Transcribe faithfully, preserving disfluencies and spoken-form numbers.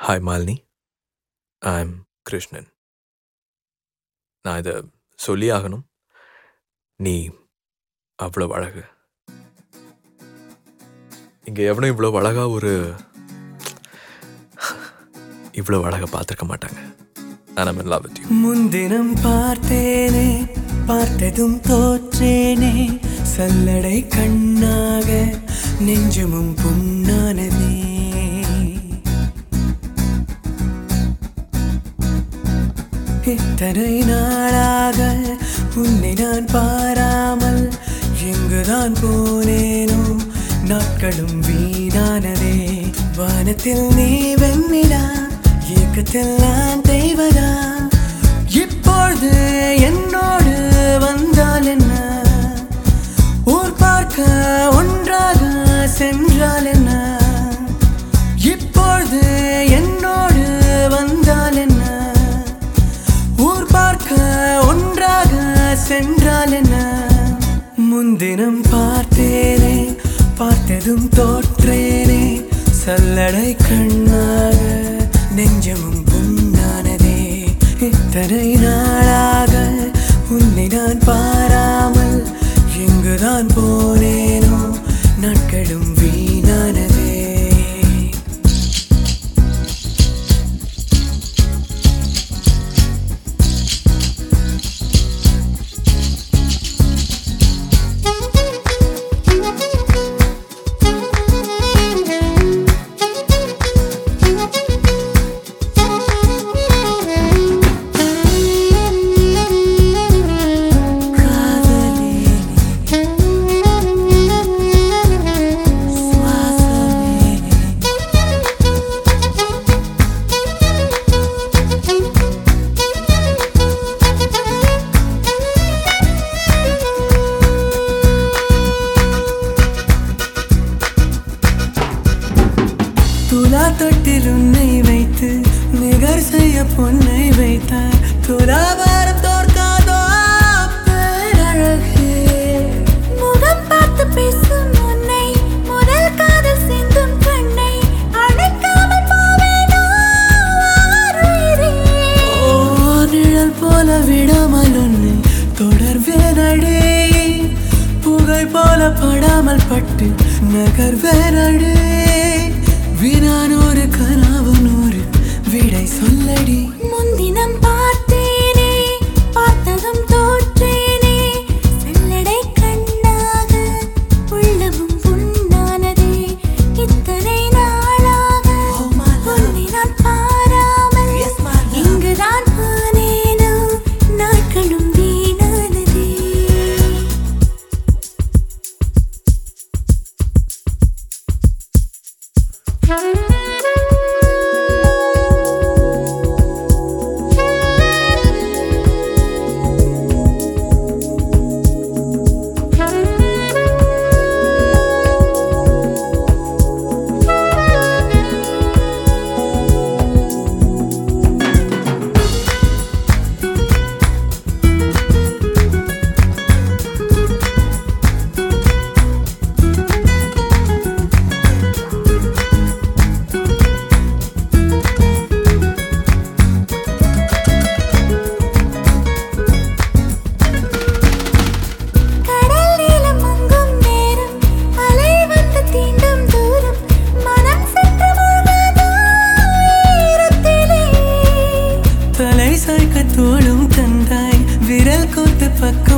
Hi Malini, I am Krishnan. நான் இதை சொல்லி ஆகணும். நீ அவ்வளோ அழகு. இங்கே எவனும் இவ்வளோ அழகா ஒரு இவ்வளோ அழகா பார்த்துருக்க மாட்டாங்க. நான் in love with you. முன்தினம் பார்த்தேனே, பார்த்ததும் தோற்றேனே, சல்லடை கண்ணாக நெஞ்சமும் புண்ணானதே. இத்தனை நாளாக உன்னை நான் பாராமல் எங்குதான் போனேனோ, நாட்களும் வீணானதே. வானத்தில் நீ வெண்ணிலா, ஏக்கத்தில் நான் தெய்வதா. இப்பொழுது என்னோடு வந்தால் என்ன, ஊர் பார்க்க ஒன்றாக சென்றால் என்ன. இப்பொழுது என்னோடு வந்தால் என்ன, ஊர் பார்க்க ஒன்றாக சென்றால் என்ன. முன்தினம் பார்த்தேனே, பார்த்ததும் தோற்றேனே, சல்லடை கண்ணாக நெஞ்சமும் புண்ணானதே. இத்தனை நாளாக உன்னை நான் பாராமல் எங்குதான் போனேனோ, நாட்களும் வீணானதே. துலா தொட்டில் உன்னை வைத்து நிகர் செய்ய பொன்னை வைத்தார். துலாபாரம் தோற்காதோ பேரழகே. முகம் பார்த்து பேசும் உன்னை, முதல் காதல் சிந்தும் கண்ணை அணைக்காமல் போவேனோ ஆருயிரே. ஓ நிழல் போல விடாமல் உன்னை தொடர்வேனடே. புகை போல படாமல் பட்டு நகர்வேனடே. வினானூறு கனவு நூறு விடை சொல்லடி. முன்தினம் பார்த்தேனே, பார்த்ததும் தோற்றேனே, சல்லடை கண்ணாக உள்ளமும் புண்ணானதே. இத்தனை நாளாக உன்னை நான் பாராமல் இங்குதான் போனேனோ, நாட்களும் வீணானதே. தோளும் தந்தாய் விரல் கோத்து பக்கம்